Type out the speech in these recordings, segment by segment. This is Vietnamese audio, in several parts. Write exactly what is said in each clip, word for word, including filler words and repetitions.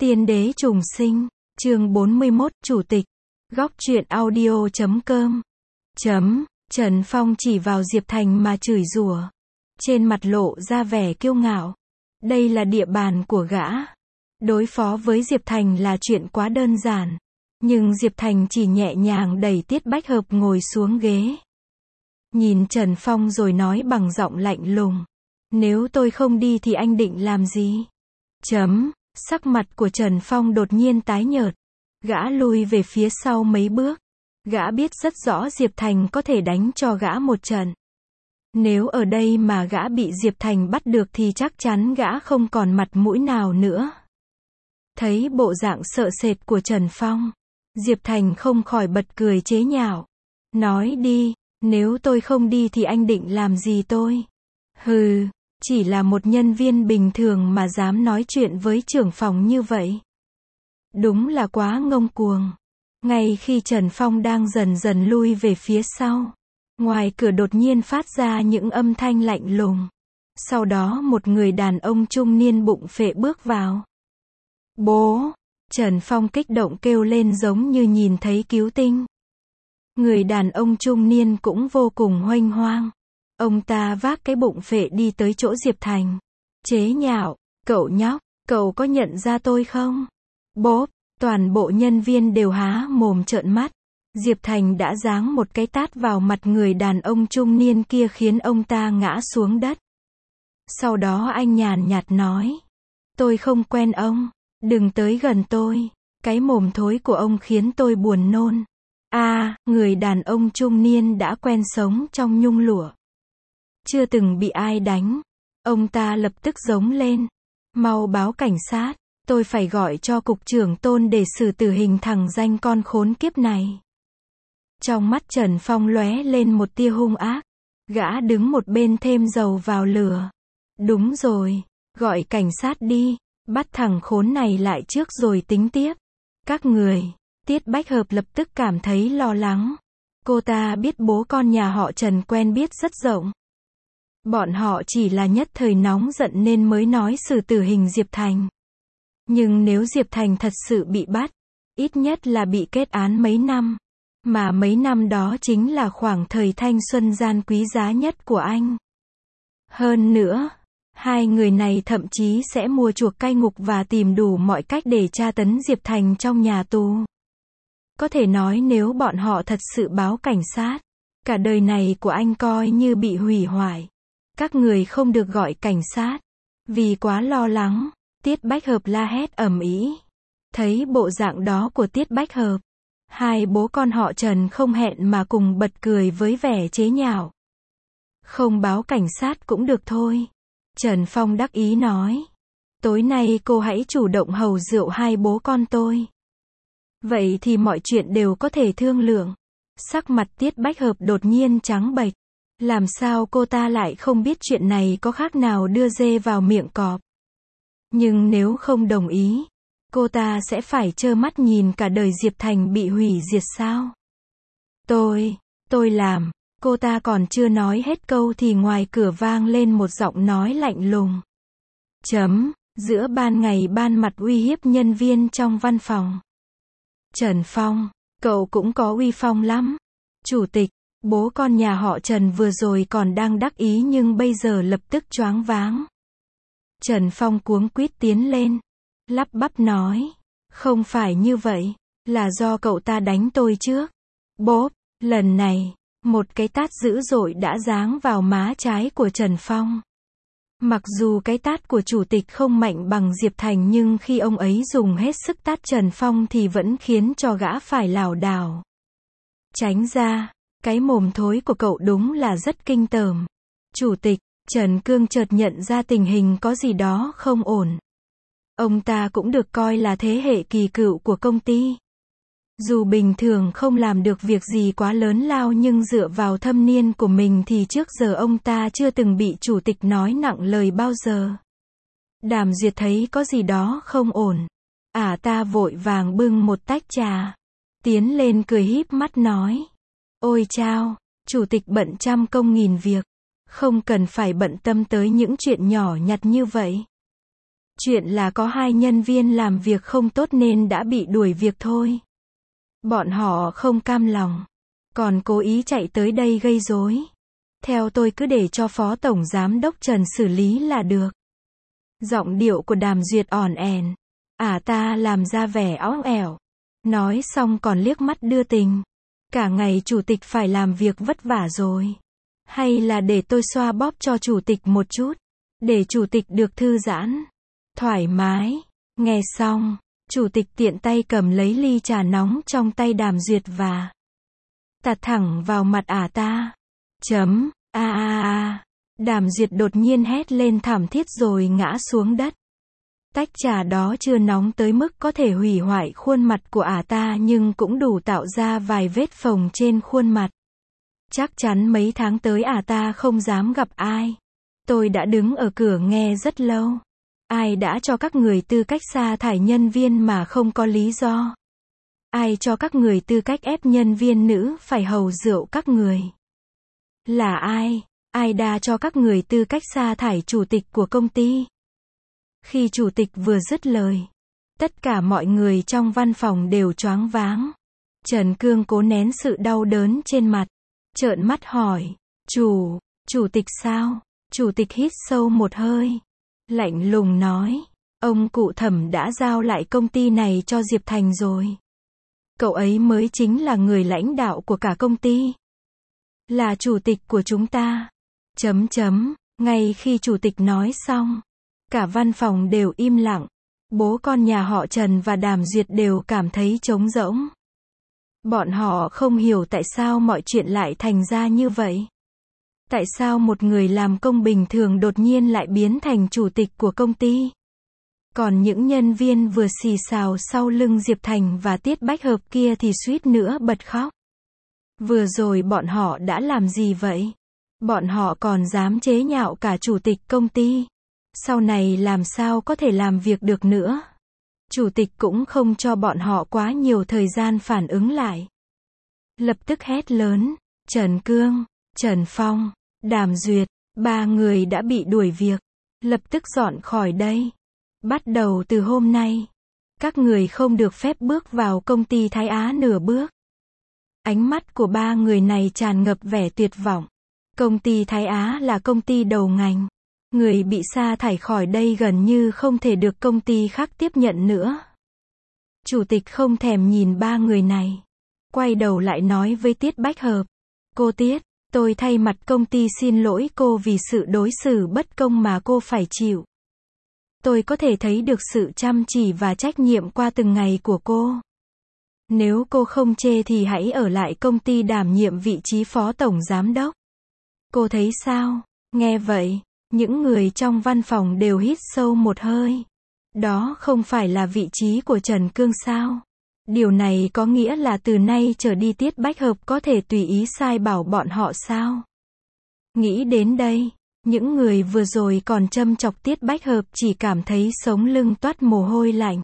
Tiên đế trùng sinh, chương bốn mươi mốt, Chủ tịch, góc truyện audio chấm com. Chấm, Trần Phong chỉ vào Diệp Thành mà chửi rủa, trên mặt lộ ra vẻ kiêu ngạo. Đây là địa bàn của gã. Đối phó với Diệp Thành là chuyện quá đơn giản. Nhưng Diệp Thành chỉ nhẹ nhàng đẩy Tiết Bách Hợp ngồi xuống ghế. Nhìn Trần Phong rồi nói bằng giọng lạnh lùng. Nếu tôi không đi thì anh định làm gì? Chấm, sắc mặt của Trần Phong đột nhiên tái nhợt. Gã lùi về phía sau mấy bước. Gã biết rất rõ Diệp Thành có thể đánh cho gã một trận. Nếu ở đây mà gã bị Diệp Thành bắt được thì chắc chắn gã không còn mặt mũi nào nữa. Thấy bộ dạng sợ sệt của Trần Phong, Diệp Thành không khỏi bật cười chế nhạo. Nói đi, nếu tôi không đi thì anh định làm gì tôi? Hừ, chỉ là một nhân viên bình thường mà dám nói chuyện với trưởng phòng như vậy. Đúng là quá ngông cuồng. Ngay khi Trần Phong đang dần dần lui về phía sau, ngoài cửa đột nhiên phát ra những âm thanh lạnh lùng. Sau đó một người đàn ông trung niên bụng phệ bước vào. Bố! Trần Phong kích động kêu lên giống như nhìn thấy cứu tinh. Người đàn ông trung niên cũng vô cùng huênh hoang. Ông ta vác cái bụng phệ đi tới chỗ Diệp Thành. Chế nhạo, cậu nhóc, cậu có nhận ra tôi không? Bốp, toàn bộ nhân viên đều há mồm trợn mắt. Diệp Thành đã giáng một cái tát vào mặt người đàn ông trung niên kia khiến ông ta ngã xuống đất. Sau đó anh nhàn nhạt nói. Tôi không quen ông, đừng tới gần tôi. Cái mồm thối của ông khiến tôi buồn nôn. A, à, người đàn ông trung niên đã quen sống trong nhung lụa. Chưa từng bị ai đánh. Ông ta lập tức giống lên. Mau báo cảnh sát, tôi phải gọi cho cục trưởng Tôn để xử tử hình thằng danh con khốn kiếp này. Trong mắt Trần Phong lóe lên một tia hung ác. Gã đứng một bên thêm dầu vào lửa. Đúng rồi, gọi cảnh sát đi, bắt thằng khốn này lại trước rồi tính tiếp. Các người, Tiết Bách Hợp lập tức cảm thấy lo lắng. Cô ta biết bố con nhà họ Trần quen biết rất rộng. Bọn họ chỉ là nhất thời nóng giận nên mới nói xử tử hình Diệp Thành. Nhưng nếu Diệp Thành thật sự bị bắt, ít nhất là bị kết án mấy năm. Mà mấy năm đó chính là khoảng thời thanh xuân gian quý giá nhất của anh. Hơn nữa, hai người này thậm chí sẽ mua chuộc cai ngục và tìm đủ mọi cách để tra tấn Diệp Thành trong nhà tù. Có thể nói nếu bọn họ thật sự báo cảnh sát, cả đời này của anh coi như bị hủy hoại. Các người không được gọi cảnh sát. Vì quá lo lắng, Tiết Bách Hợp la hét ầm ĩ. Thấy bộ dạng đó của Tiết Bách Hợp, hai bố con họ Trần không hẹn mà cùng bật cười với vẻ chế nhạo. Không báo cảnh sát cũng được thôi. Trần Phong đắc ý nói. Tối nay cô hãy chủ động hầu rượu hai bố con tôi. Vậy thì mọi chuyện đều có thể thương lượng. Sắc mặt Tiết Bách Hợp đột nhiên trắng bệch. Làm sao cô ta lại không biết chuyện này có khác nào đưa dê vào miệng cọp. Nhưng nếu không đồng ý, cô ta sẽ phải trơ mắt nhìn cả đời Diệp Thành bị hủy diệt sao? Tôi, tôi làm, cô ta còn chưa nói hết câu thì ngoài cửa vang lên một giọng nói lạnh lùng. Chấm, giữa ban ngày ban mặt uy hiếp nhân viên trong văn phòng. Trần Phong, cậu cũng có uy phong lắm. Chủ tịch, bố con nhà họ Trần vừa rồi còn đang đắc ý nhưng bây giờ lập tức choáng váng. Trần Phong cuống quýt tiến lên, lắp bắp nói, không phải như vậy, là do cậu ta đánh tôi trước. Bốp, lần này, một cái tát dữ dội đã giáng vào má trái của Trần Phong. Mặc dù cái tát của chủ tịch không mạnh bằng Diệp Thành nhưng khi ông ấy dùng hết sức tát Trần Phong thì vẫn khiến cho gã phải lảo đảo. Tránh ra, cái mồm thối của cậu đúng là rất kinh tởm. Chủ tịch, Trần Cương chợt nhận ra tình hình có gì đó không ổn. Ông ta cũng được coi là thế hệ kỳ cựu của công ty. Dù bình thường không làm được việc gì quá lớn lao nhưng dựa vào thâm niên của mình thì trước giờ ông ta chưa từng bị chủ tịch nói nặng lời bao giờ. Đàm Duyệt thấy có gì đó không ổn. Ả ta vội vàng bưng một tách trà. Tiến lên cười híp mắt nói. Ôi chao, chủ tịch bận trăm công nghìn việc. Không cần phải bận tâm tới những chuyện nhỏ nhặt như vậy. Chuyện là có hai nhân viên làm việc không tốt nên đã bị đuổi việc thôi. Bọn họ không cam lòng, còn cố ý chạy tới đây gây rối. Theo tôi cứ để cho Phó Tổng Giám đốc Trần xử lý là được. Giọng điệu của Đàm Duyệt ỏn ẻn. Ả ta làm ra vẻ óng ẻo. Nói xong còn liếc mắt đưa tình. Cả ngày chủ tịch phải làm việc vất vả rồi. Hay là để tôi xoa bóp cho chủ tịch một chút. Để chủ tịch được thư giãn. Thoải mái. Nghe xong, chủ tịch tiện tay cầm lấy ly trà nóng trong tay Đàm Duyệt và tạt thẳng vào mặt ả ta. Chấm, a a a. Đàm Duyệt đột nhiên hét lên thảm thiết rồi ngã xuống đất. Tách trà đó chưa nóng tới mức có thể hủy hoại khuôn mặt của ả ta nhưng cũng đủ tạo ra vài vết phồng trên khuôn mặt. Chắc chắn mấy tháng tới ả ta không dám gặp ai. Tôi đã đứng ở cửa nghe rất lâu. Ai đã cho các người tư cách sa thải nhân viên mà không có lý do? Ai cho các người tư cách ép nhân viên nữ phải hầu rượu các người? Là ai? Ai đã cho các người tư cách sa thải chủ tịch của công ty? Khi chủ tịch vừa dứt lời, tất cả mọi người trong văn phòng đều choáng váng. Trần Cương cố nén sự đau đớn trên mặt, trợn mắt hỏi, chủ, chủ tịch sao? Chủ tịch hít sâu một hơi, lạnh lùng nói, ông cụ Thẩm đã giao lại công ty này cho Diệp Thành rồi. Cậu ấy mới chính là người lãnh đạo của cả công ty. Là chủ tịch của chúng ta. Chấm chấm, ngay khi chủ tịch nói xong, cả văn phòng đều im lặng. Bố con nhà họ Trần và Đàm Duyệt đều cảm thấy trống rỗng. Bọn họ không hiểu tại sao mọi chuyện lại thành ra như vậy. Tại sao một người làm công bình thường đột nhiên lại biến thành chủ tịch của công ty? Còn những nhân viên vừa xì xào sau lưng Diệp Thành và Tiết Bách Hợp kia thì suýt nữa bật khóc. Vừa rồi bọn họ đã làm gì vậy? Bọn họ còn dám chế nhạo cả chủ tịch công ty. Sau này làm sao có thể làm việc được nữa? Chủ tịch cũng không cho bọn họ quá nhiều thời gian phản ứng lại. Lập tức hét lớn, Trần Cương, Trần Phong, Đàm Duyệt, ba người đã bị đuổi việc. Lập tức dọn khỏi đây. Bắt đầu từ hôm nay, các người không được phép bước vào công ty Thái Á nửa bước. Ánh mắt của ba người này tràn ngập vẻ tuyệt vọng. Công ty Thái Á là công ty đầu ngành. Người bị sa thải khỏi đây gần như không thể được công ty khác tiếp nhận nữa. Chủ tịch không thèm nhìn ba người này. Quay đầu lại nói với Tiết Bách Hợp. Cô Tiết, tôi thay mặt công ty xin lỗi cô vì sự đối xử bất công mà cô phải chịu. Tôi có thể thấy được sự chăm chỉ và trách nhiệm qua từng ngày của cô. Nếu cô không chê thì hãy ở lại công ty đảm nhiệm vị trí phó tổng giám đốc. Cô thấy sao? Nghe vậy, những người trong văn phòng đều hít sâu một hơi. Đó không phải là vị trí của Trần Cương sao? Điều này có nghĩa là từ nay trở đi Tiết Bách Hợp có thể tùy ý sai bảo bọn họ sao? Nghĩ đến đây, những người vừa rồi còn châm chọc Tiết Bách Hợp chỉ cảm thấy sống lưng toát mồ hôi lạnh.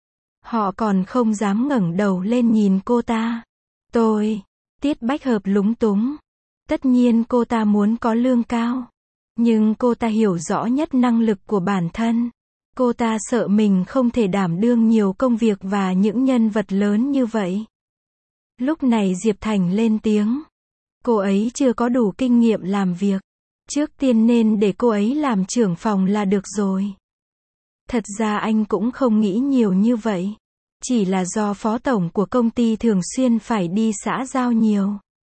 Họ còn không dám ngẩng đầu lên nhìn cô ta. Tôi, Tiết Bách Hợp lúng túng. Tất nhiên cô ta muốn có lương cao. Nhưng cô ta hiểu rõ nhất năng lực của bản thân. Cô ta sợ mình không thể đảm đương nhiều công việc và những nhân vật lớn như vậy. Lúc này Diệp Thành lên tiếng. Cô ấy chưa có đủ kinh nghiệm làm việc. Trước tiên nên để cô ấy làm trưởng phòng là được rồi. Thật ra anh cũng không nghĩ nhiều như vậy. Chỉ là do phó tổng của công ty thường xuyên phải đi xã giao nhiều.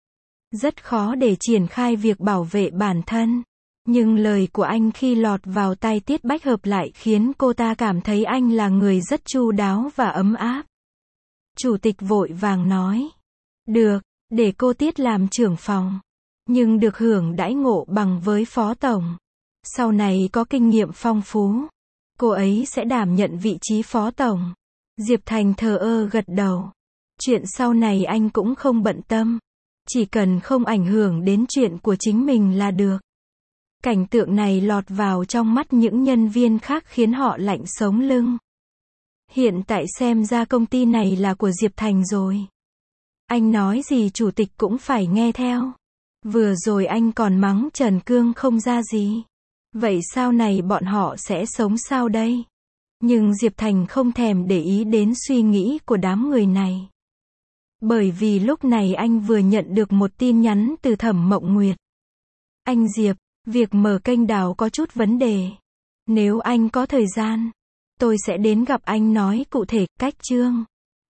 Rất khó để triển khai việc bảo vệ bản thân. Nhưng lời của anh khi lọt vào tai Tiết Bách Hợp lại khiến cô ta cảm thấy anh là người rất chu đáo và ấm áp. Chủ tịch vội vàng nói. Được, để cô Tiết làm trưởng phòng. Nhưng được hưởng đãi ngộ bằng với phó tổng. Sau này có kinh nghiệm phong phú. Cô ấy sẽ đảm nhận vị trí phó tổng. Diệp Thành thờ ơ gật đầu. Chuyện sau này anh cũng không bận tâm. Chỉ cần không ảnh hưởng đến chuyện của chính mình là được. Cảnh tượng này lọt vào trong mắt những nhân viên khác khiến họ lạnh sống lưng. Hiện tại xem ra công ty này là của Diệp Thành rồi. Anh nói gì chủ tịch cũng phải nghe theo. Vừa rồi anh còn mắng Trần Cương không ra gì. Vậy sau này bọn họ sẽ sống sao đây? Nhưng Diệp Thành không thèm để ý đến suy nghĩ của đám người này. Bởi vì lúc này anh vừa nhận được một tin nhắn từ Thẩm Mộng Nguyệt. Anh Diệp, việc mở kênh đào có chút vấn đề. Nếu anh có thời gian, tôi sẽ đến gặp anh nói cụ thể, cách chương.